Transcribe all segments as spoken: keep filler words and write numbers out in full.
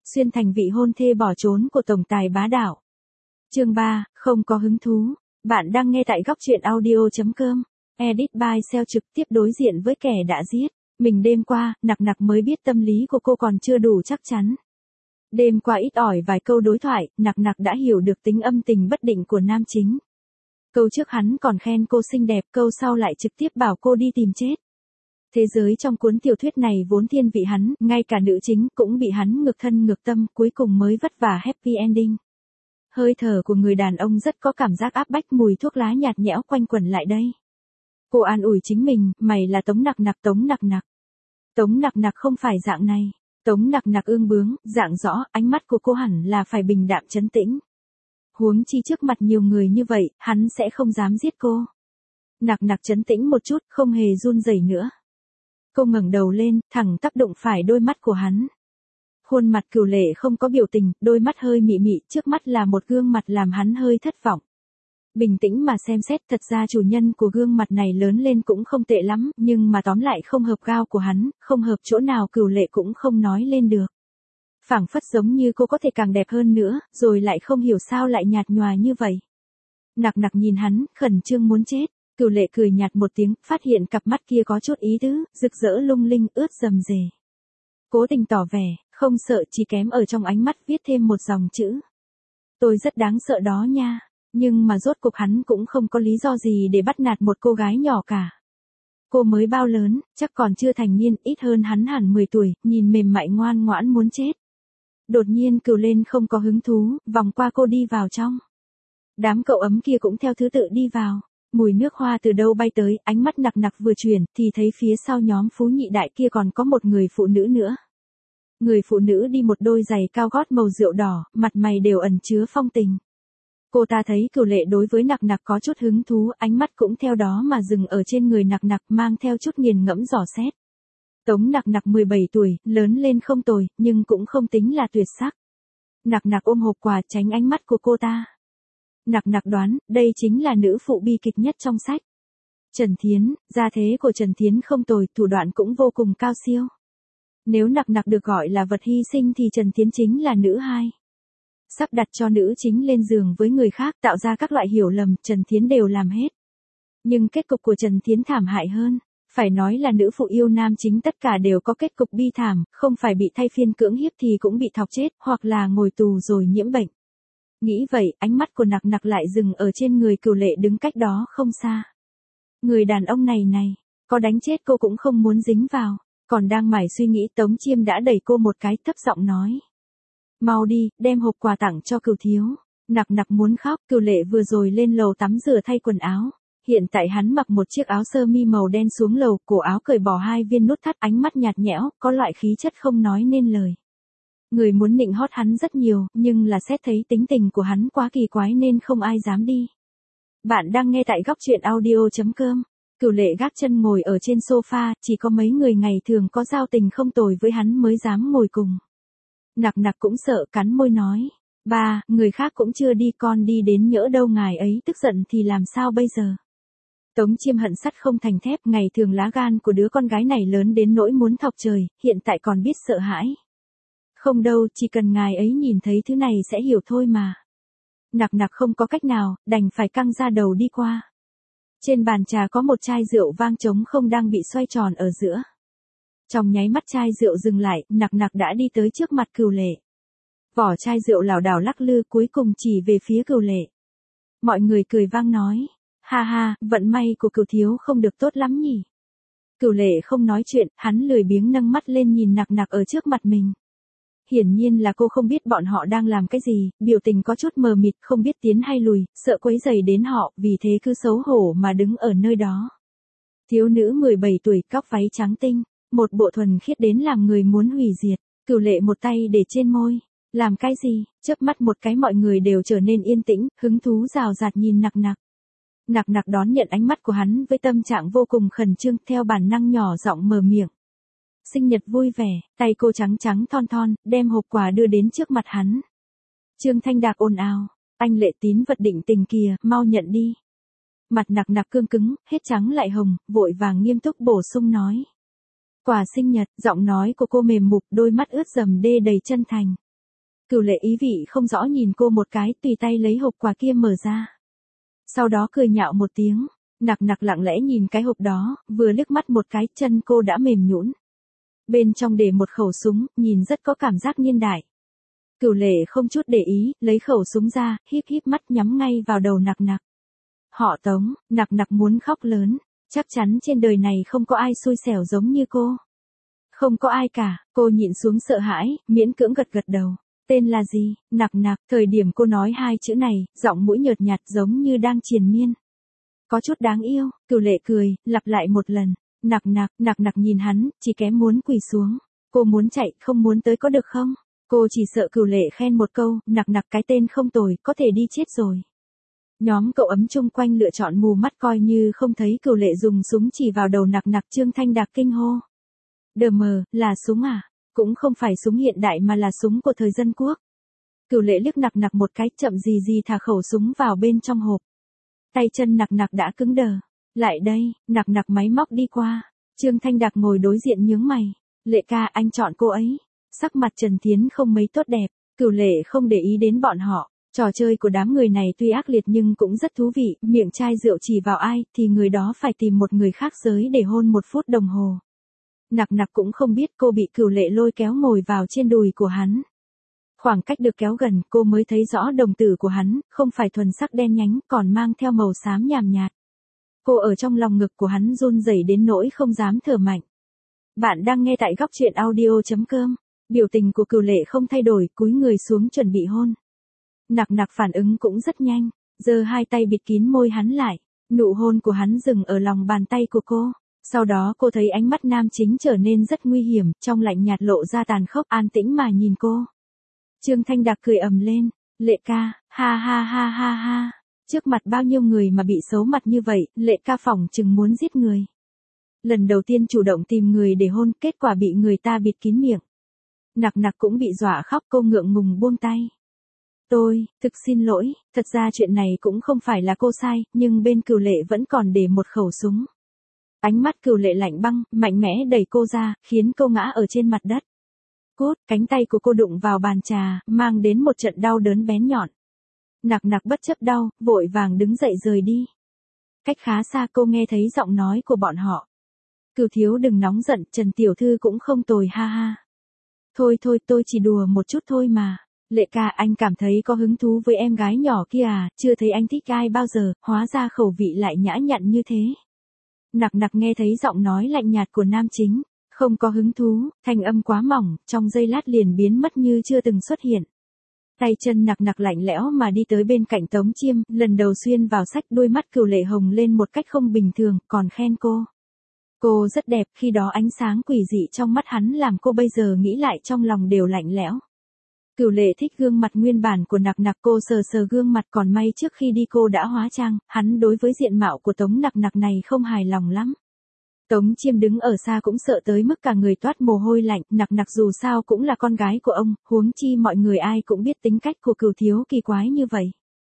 xuyên thành vị hôn thê bỏ trốn của tổng tài bá đạo. Chương ba, không có hứng thú. Bạn đang nghe tại góc truyện audio.com. Edit by Seo trực tiếp đối diện với kẻ đã giết mình đêm qua, Nặc Nặc mới biết tâm lý của cô còn chưa đủ chắc chắn. Đêm qua ít ỏi vài câu đối thoại, Nặc Nặc đã hiểu được tính âm tình bất định của nam chính. Câu trước hắn còn khen cô xinh đẹp, câu sau lại trực tiếp bảo cô đi tìm chết. Thế giới trong cuốn tiểu thuyết này vốn thiên vị hắn, ngay cả nữ chính cũng bị hắn ngược thân ngược tâm, cuối cùng mới vất vả happy ending. Hơi thở của người đàn ông rất có cảm giác áp bách, mùi thuốc lá nhạt nhẽo quanh quẩn lại đây. Cô an ủi chính mình, mày là Tống Nặc Nặc, Tống Nặc Nặc. Tống Nặc Nặc không phải dạng này. Tống Nặc Nặc ương bướng, dạng rõ, ánh mắt của cô hẳn là phải bình đạm trấn tĩnh. Huống chi trước mặt nhiều người như vậy, hắn sẽ không dám giết cô. Nặc Nặc trấn tĩnh một chút, không hề run rẩy nữa. Cô ngẩng đầu lên, thẳng tắp đụng phải đôi mắt của hắn. Khuôn mặt Cửu Lệ không có biểu tình, đôi mắt hơi mị mị, trước mắt là một gương mặt làm hắn hơi thất vọng. Bình tĩnh mà xem xét, thật ra chủ nhân của gương mặt này lớn lên cũng không tệ lắm, nhưng mà tóm lại không hợp gao của hắn, không hợp chỗ nào Cửu Lệ cũng không nói lên được. Phảng phất giống như cô có thể càng đẹp hơn nữa, rồi lại không hiểu sao lại nhạt nhòa như vậy. Nặc Nặc nhìn hắn, khẩn trương muốn chết. Cửu Lệ cười nhạt một tiếng, phát hiện cặp mắt kia có chút ý tứ, rực rỡ lung linh, ướt rầm rề. Cố tình tỏ vẻ, không sợ, chỉ kém ở trong ánh mắt viết thêm một dòng chữ. Tôi rất đáng sợ đó nha, nhưng mà rốt cuộc hắn cũng không có lý do gì để bắt nạt một cô gái nhỏ cả. Cô mới bao lớn, chắc còn chưa thành niên, ít hơn hắn hẳn mười tuổi, nhìn mềm mại ngoan ngoãn muốn chết. Đột nhiên Cửu Lên không có hứng thú, vòng qua cô đi vào trong. Đám cậu ấm kia cũng theo thứ tự đi vào. Mùi nước hoa từ đâu bay tới, ánh mắt Nặc Nặc vừa chuyển, thì thấy phía sau nhóm Phú Nhị Đại kia còn có một người phụ nữ nữa. Người phụ nữ đi một đôi giày cao gót màu rượu đỏ, mặt mày đều ẩn chứa phong tình. Cô ta thấy Cửu Lệ đối với Nặc Nặc có chút hứng thú, ánh mắt cũng theo đó mà dừng ở trên người Nặc Nặc, mang theo chút nghiền ngẫm dò xét. Tống Nặc Nặc mười bảy tuổi, lớn lên không tồi, nhưng cũng không tính là tuyệt sắc. Nặc Nặc ôm hộp quà tránh ánh mắt của cô ta. Nặc Nặc đoán, đây chính là nữ phụ bi kịch nhất trong sách. Trần Thiến, gia thế của Trần Thiến không tồi, thủ đoạn cũng vô cùng cao siêu. Nếu Nặc Nặc được gọi là vật hy sinh thì Trần Thiến chính là nữ hai. Sắp đặt cho nữ chính lên giường với người khác, tạo ra các loại hiểu lầm, Trần Thiến đều làm hết. Nhưng kết cục của Trần Thiến thảm hại hơn. Phải nói là nữ phụ yêu nam chính tất cả đều có kết cục bi thảm, không phải bị thay phiên cưỡng hiếp thì cũng bị thọc chết, hoặc là ngồi tù rồi nhiễm bệnh. Nghĩ vậy, ánh mắt của Nặc Nặc lại dừng ở trên người Cửu Lệ đứng cách đó không xa. Người đàn ông này này, có đánh chết cô cũng không muốn dính vào. Còn đang mải suy nghĩ, Tống Chiêm đã đẩy cô một cái, thấp giọng nói. Mau đi, đem hộp quà tặng cho Cửu thiếu. Nặc Nặc muốn khóc, Cửu Lệ vừa rồi lên lầu tắm rửa thay quần áo. Hiện tại hắn mặc một chiếc áo sơ mi màu đen xuống lầu, cổ áo cởi bỏ hai viên nút thắt, ánh mắt nhạt nhẽo, có loại khí chất không nói nên lời. Người muốn nịnh hót hắn rất nhiều, nhưng là xét thấy tính tình của hắn quá kỳ quái nên không ai dám đi. Bạn đang nghe tại góc truyện audio.com. Cửu Lệ gác chân ngồi ở trên sofa, chỉ có mấy người ngày thường có giao tình không tồi với hắn mới dám ngồi cùng. Nặc Nặc cũng sợ, cắn môi nói. Ba, người khác cũng chưa đi, con đi đến nhỡ đâu ngài ấy tức giận thì làm sao bây giờ? Tống Chiêm hận sắt không thành thép, ngày thường lá gan của đứa con gái này lớn đến nỗi muốn thọc trời, hiện tại còn biết sợ hãi. Không đâu, chỉ cần ngài ấy nhìn thấy thứ này sẽ hiểu thôi mà. Nặc Nặc không có cách nào, đành phải căng ra đầu đi qua. Trên bàn trà có một chai rượu vang trống không đang bị xoay tròn ở giữa. Trong nháy mắt chai rượu dừng lại, Nặc Nặc đã đi tới trước mặt Cửu Lệ. Vỏ chai rượu lảo đảo lắc lư, cuối cùng chỉ về phía Cửu Lệ. Mọi người cười vang nói. Ha ha, vận may của Cửu thiếu không được tốt lắm nhỉ. Cửu Lệ không nói chuyện, hắn lười biếng nâng mắt lên nhìn Nặc Nặc ở trước mặt mình. Hiển nhiên là cô không biết bọn họ đang làm cái gì, biểu tình có chút mờ mịt, không biết tiến hay lùi, sợ quấy rầy đến họ, vì thế cứ xấu hổ mà đứng ở nơi đó. Thiếu nữ mười bảy tuổi, cóc váy trắng tinh, một bộ thuần khiết đến làm người muốn hủy diệt. Cửu Lệ một tay để trên môi. Làm cái gì? Chớp mắt một cái mọi người đều trở nên yên tĩnh, hứng thú rào rạt nhìn Nặc Nặc. Nặc Nặc đón nhận ánh mắt của hắn với tâm trạng vô cùng khẩn trương, theo bản năng nhỏ giọng mở miệng. Sinh nhật vui vẻ, tay cô trắng trắng thon thon, đem hộp quà đưa đến trước mặt hắn. Trương Thanh Đạc ồn ào, anh Lệ Tín vật định tình kìa, mau nhận đi. Mặt Nặc Nặc cương cứng, hết trắng lại hồng, vội vàng nghiêm túc bổ sung nói. Quà sinh nhật, giọng nói của cô mềm mục, đôi mắt ướt dầm đê đầy chân thành. Cửu Lệ ý vị không rõ nhìn cô một cái, tùy tay lấy hộp quà kia mở ra. Sau đó cười nhạo một tiếng, Nặc Nặc lặng lẽ nhìn cái hộp đó, vừa liếc mắt một cái, chân cô đã mềm nhũn. Bên trong để một khẩu súng, nhìn rất có cảm giác niên đại. Cửu Lệ không chút để ý, lấy khẩu súng ra, híp híp mắt nhắm ngay vào đầu Nặc Nặc. Họ Tống, Nặc Nặc muốn khóc lớn, chắc chắn trên đời này không có ai xui xẻo giống như cô. Không có ai cả, cô nhịn xuống sợ hãi, miễn cưỡng gật gật đầu. Tên là gì? Nặc Nặc, thời điểm cô nói hai chữ này, giọng mũi nhợt nhạt giống như đang triền miên. Có chút đáng yêu, Cửu Lệ cười, lặp lại một lần. Nặc Nặc, Nặc Nặc nhìn hắn, chỉ kém muốn quỳ xuống. Cô muốn chạy, không muốn tới có được không? Cô chỉ sợ Cửu Lệ khen một câu, Nặc Nặc cái tên không tồi, có thể đi chết rồi. Nhóm cậu ấm chung quanh lựa chọn mù mắt coi như không thấy Cửu Lệ dùng súng chỉ vào đầu Nặc Nặc. Trương Thanh Đạc kinh hô. Đờ mờ, là súng à? Cũng không phải súng hiện đại mà là súng của thời dân quốc. Cửu Lệ liếc Nặc Nặc một cái, chậm gì gì thả khẩu súng vào bên trong hộp. Tay chân Nặc Nặc đã cứng đờ. Lại đây, Nặc Nặc máy móc đi qua. Trương Thanh Đạc ngồi đối diện nhướng mày. Lệ ca, anh chọn cô ấy. Sắc mặt Trần Thiến không mấy tốt đẹp. Cửu Lệ không để ý đến bọn họ. Trò chơi của đám người này tuy ác liệt nhưng cũng rất thú vị. Miệng chai rượu chỉ vào ai thì người đó phải tìm một người khác giới để hôn một phút đồng hồ. Nặc Nặc cũng không biết cô bị Cửu Lệ lôi kéo ngồi vào trên đùi của hắn. Khoảng cách được kéo gần, cô mới thấy rõ đồng tử của hắn, không phải thuần sắc đen nhánh, còn mang theo màu xám nhàm nhạt. Cô ở trong lòng ngực của hắn run rẩy đến nỗi không dám thở mạnh. Bạn đang nghe tại góc truyện audio chấm com. Biểu tình của Cửu Lệ không thay đổi, cúi người xuống chuẩn bị hôn. Nặc Nặc phản ứng cũng rất nhanh, giơ hai tay bịt kín môi hắn lại. Nụ hôn của hắn dừng ở lòng bàn tay của cô. Sau đó cô thấy ánh mắt nam chính trở nên rất nguy hiểm, trong lạnh nhạt lộ ra tàn khốc, an tĩnh mà nhìn cô. Trương Thanh Đạc cười ầm lên, Lệ ca, ha ha ha ha ha. Trước mặt bao nhiêu người mà bị xấu mặt như vậy, Lệ ca phỏng chừng muốn giết người. Lần đầu tiên chủ động tìm người để hôn, kết quả bị người ta bịt kín miệng. Nặc Nặc cũng bị dọa khóc, cô ngượng ngùng buông tay. Tôi, thực xin lỗi, thật ra chuyện này cũng không phải là cô sai, nhưng bên Cửu Lệ vẫn còn để một khẩu súng. Ánh mắt Cửu Lệ lạnh băng, mạnh mẽ đẩy cô ra, khiến cô ngã ở trên mặt đất. Cút, cánh tay của cô đụng vào bàn trà, mang đến một trận đau đớn bén nhọn. Nặc Nặc bất chấp đau, vội vàng đứng dậy rời đi. Cách khá xa cô nghe thấy giọng nói của bọn họ. Cửu thiếu đừng nóng giận, Trần tiểu thư cũng không tồi ha ha. Thôi thôi, tôi chỉ đùa một chút thôi mà. Lệ ca, anh cảm thấy có hứng thú với em gái nhỏ kia à, chưa thấy anh thích ai bao giờ, hóa ra khẩu vị lại nhã nhặn như thế. Nặc Nặc nghe thấy giọng nói lạnh nhạt của nam chính, không có hứng thú, thanh âm quá mỏng, trong giây lát liền biến mất như chưa từng xuất hiện. Tay chân Nặc Nặc lạnh lẽo mà đi tới bên cạnh Tống Chiêm, lần đầu xuyên vào sách, đôi mắt Cửu Lệ hồng lên một cách không bình thường, còn khen cô. Cô rất đẹp, khi đó ánh sáng quỷ dị trong mắt hắn làm cô bây giờ nghĩ lại trong lòng đều lạnh lẽo. Cửu Lệ thích gương mặt nguyên bản của Nặc Nặc, cô sờ sờ gương mặt, còn may trước khi đi cô đã hóa trang, hắn đối với diện mạo của Tống Nặc Nặc này không hài lòng lắm. Tống Chiêm đứng ở xa cũng sợ tới mức cả người toát mồ hôi lạnh, Nặc Nặc dù sao cũng là con gái của ông, huống chi mọi người ai cũng biết tính cách của Cửu thiếu kỳ quái như vậy.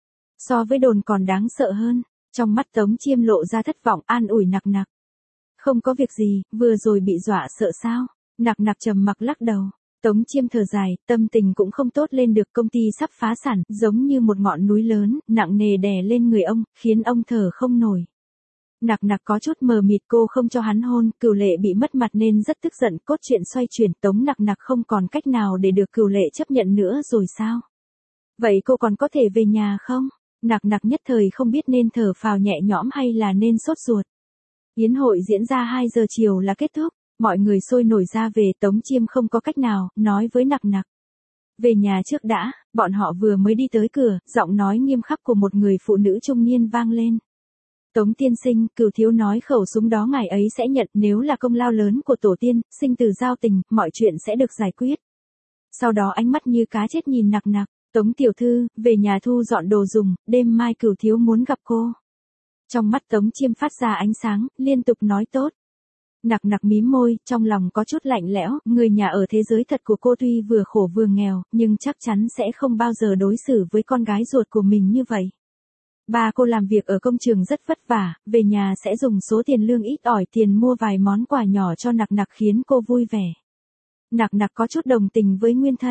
So với đồn còn đáng sợ hơn, trong mắt Tống Chiêm lộ ra thất vọng, an ủi Nặc Nặc. Không có việc gì, vừa rồi bị dọa sợ sao? Nặc Nặc trầm mặc lắc đầu. Tống Chiêm thở dài, tâm tình cũng không tốt lên được, công ty sắp phá sản, giống như một ngọn núi lớn, nặng nề đè lên người ông, khiến ông thở không nổi. Nặc Nặc có chút mờ mịt, cô không cho hắn hôn, Cửu Lệ bị mất mặt nên rất tức giận, cốt truyện xoay chuyển, Tống Nặc Nặc không còn cách nào để được Cửu Lệ chấp nhận nữa rồi sao? Vậy cô còn có thể về nhà không? Nặc Nặc nhất thời không biết nên thở phào nhẹ nhõm hay là nên sốt ruột. Yến hội diễn ra hai giờ chiều là kết thúc, mọi người sôi nổi ra về, Tống Chiêm không có cách nào, nói với Nặc Nặc. Về nhà trước đã, bọn họ vừa mới đi tới cửa, giọng nói nghiêm khắc của một người phụ nữ trung niên vang lên. Tống tiên sinh, Cửu thiếu nói khẩu súng đó ngài ấy sẽ nhận, nếu là công lao lớn của tổ tiên, sinh từ giao tình, mọi chuyện sẽ được giải quyết. Sau đó ánh mắt như cá chết nhìn Nặc Nặc, Tống tiểu thư, về nhà thu dọn đồ dùng, đêm mai Cửu thiếu muốn gặp cô. Trong mắt Tống Chiêm phát ra ánh sáng, liên tục nói tốt. Nặc Nặc mím môi, trong lòng có chút lạnh lẽo, người nhà ở thế giới thật của cô tuy vừa khổ vừa nghèo, nhưng chắc chắn sẽ không bao giờ đối xử với con gái ruột của mình như vậy. Ba cô làm việc ở công trường rất vất vả, về nhà sẽ dùng số tiền lương ít ỏi tiền mua vài món quà nhỏ cho Nặc Nặc khiến cô vui vẻ. Nặc Nặc có chút đồng tình với nguyên thân,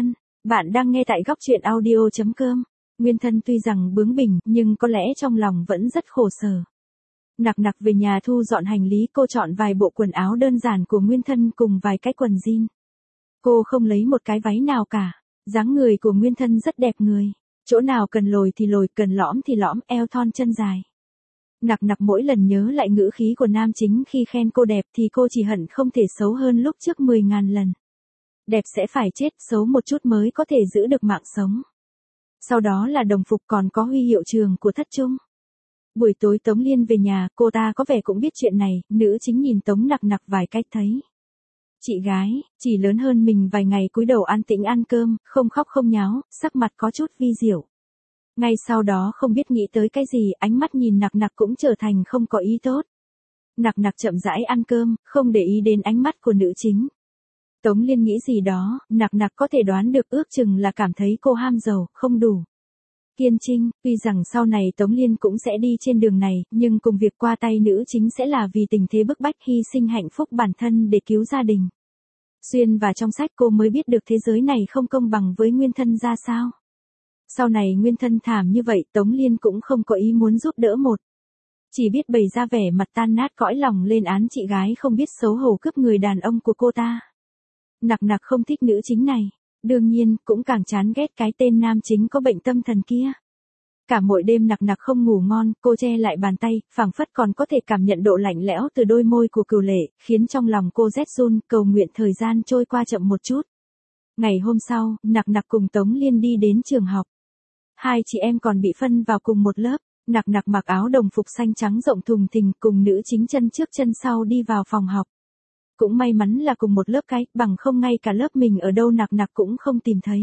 Bạn đang nghe tại góc chuyện audio chấm com. Nguyên Thân tuy rằng bướng bỉnh, nhưng có lẽ trong lòng vẫn rất khổ sở. Nặc nặc về nhà thu dọn hành lý, cô chọn vài bộ quần áo đơn giản của Nguyên Thân cùng vài cái quần jean. Cô không lấy một cái váy nào cả. Dáng người của Nguyên Thân rất đẹp người. Chỗ nào cần lồi thì lồi, cần lõm thì lõm, eo thon chân dài. Nặc nặc mỗi lần nhớ lại ngữ khí của nam chính khi khen cô đẹp thì cô chỉ hận không thể xấu hơn lúc trước mười ngàn lần. Đẹp sẽ phải chết, xấu một chút mới có thể giữ được mạng sống. Sau đó là đồng phục, còn có huy hiệu trường của thất trung. Buổi tối Tống Liên về nhà, cô ta có vẻ cũng biết chuyện này, nữ chính nhìn Tống Nặc Nặc vài cách thấy. Chị gái, chỉ lớn hơn mình vài ngày, cúi đầu an tĩnh ăn cơm, không khóc không nháo, sắc mặt có chút vi diệu. Ngay sau đó không biết nghĩ tới cái gì, ánh mắt nhìn Nặc Nặc cũng trở thành không có ý tốt. Nặc Nặc chậm rãi ăn cơm, không để ý đến ánh mắt của nữ chính. Tống Liên nghĩ gì đó, Nặc Nặc có thể đoán được, ước chừng là cảm thấy cô ham giàu, không đủ kiên trinh. Tuy rằng sau này Tống Liên cũng sẽ đi trên đường này, nhưng cùng việc qua tay nữ chính sẽ là vì tình thế bức bách hy sinh hạnh phúc bản thân để cứu gia đình. Xuyên và trong sách cô mới biết được thế giới này không công bằng với Nguyên Thân ra sao. Sau này Nguyên Thân thảm như vậy, Tống Liên cũng không có ý muốn giúp đỡ một. Chỉ biết bày ra vẻ mặt tan nát cõi lòng lên án chị gái không biết xấu hổ cướp người đàn ông của cô ta. Nặc Nặc không thích nữ chính này. Đương nhiên, cũng càng chán ghét cái tên nam chính có bệnh tâm thần kia. Cả mỗi đêm Nặc Nặc không ngủ ngon, cô che lại bàn tay, phảng phất còn có thể cảm nhận độ lạnh lẽo từ đôi môi của Cửu Lệ, khiến trong lòng cô rét run, cầu nguyện thời gian trôi qua chậm một chút. Ngày hôm sau, Nặc Nặc cùng Tống Liên đi đến trường học. Hai chị em còn bị phân vào cùng một lớp. Nặc Nặc mặc áo đồng phục xanh trắng rộng thùng thình, cùng nữ chính chân trước chân sau đi vào phòng học. Cũng may mắn là cùng một lớp cái, bằng không ngay cả lớp mình ở đâu Nặc Nặc cũng không tìm thấy.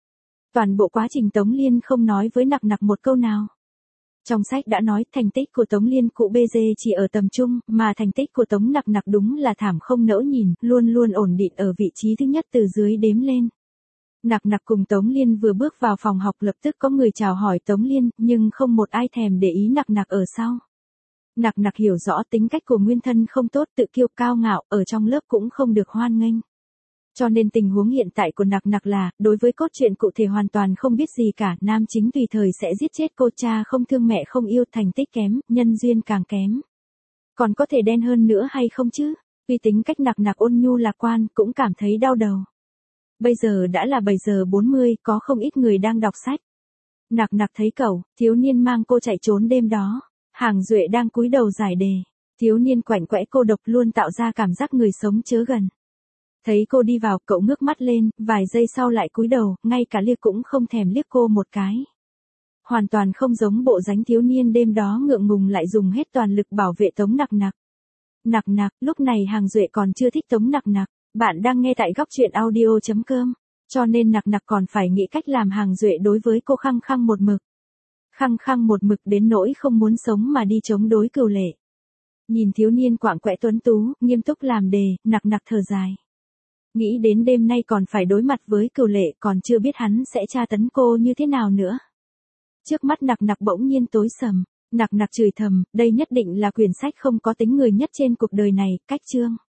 Toàn bộ quá trình Tống Liên không nói với Nặc Nặc một câu nào. Trong sách đã nói thành tích của Tống Liên cụ bê giê chỉ ở tầm trung, mà thành tích của Tống Nặc Nặc đúng là thảm không nỡ nhìn, luôn luôn ổn định ở vị trí thứ nhất từ dưới đếm lên. Nặc Nặc cùng Tống Liên vừa bước vào phòng học lập tức có người chào hỏi Tống Liên, nhưng không một ai thèm để ý Nặc Nặc ở sau. Nặc Nặc hiểu rõ tính cách của Nguyên Thân không tốt, tự kiêu cao ngạo, ở trong lớp cũng không được hoan nghênh. Cho nên tình huống hiện tại của Nặc Nặc là, đối với cốt truyện cụ thể hoàn toàn không biết gì cả, nam chính tùy thời sẽ giết chết cô, cha không thương mẹ không yêu, thành tích kém, nhân duyên càng kém. Còn có thể đen hơn nữa hay không chứ? Vì tính cách Nặc Nặc ôn nhu lạc quan, cũng cảm thấy đau đầu. Bây giờ đã là bảy giờ bốn mươi, có không ít người đang đọc sách. Nặc Nặc thấy cậu, thiếu niên mang cô chạy trốn đêm đó. Hàng Duệ đang cúi đầu giải đề. Thiếu niên quạnh quẽ cô độc luôn tạo ra cảm giác người sống chớ gần. Thấy cô đi vào, cậu ngước mắt lên, vài giây sau lại cúi đầu, ngay cả liếc cũng không thèm liếc cô một cái. Hoàn toàn không giống bộ dáng thiếu niên đêm đó ngượng ngùng lại dùng hết toàn lực bảo vệ Tống Nặc Nặc. Nặc Nặc, lúc này Hàng Duệ còn chưa thích Tống Nặc Nặc. Bạn đang nghe tại góc chuyện audio chấm com. Cho nên Nặc Nặc còn phải nghĩ cách làm Hàng Duệ đối với cô khăng khăng một mực. Khăng khăng một mực đến nỗi không muốn sống mà đi chống đối Cửu Lệ. Nhìn thiếu niên quạng quẽ tuấn tú, nghiêm túc làm đề, Nặc Nặc thở dài. Nghĩ đến đêm nay còn phải đối mặt với Cửu Lệ, còn chưa biết hắn sẽ tra tấn cô như thế nào nữa. Trước mắt Nặc Nặc bỗng nhiên tối sầm, Nặc Nặc chửi thầm, đây nhất định là quyển sách không có tính người nhất trên cuộc đời này, cách chương.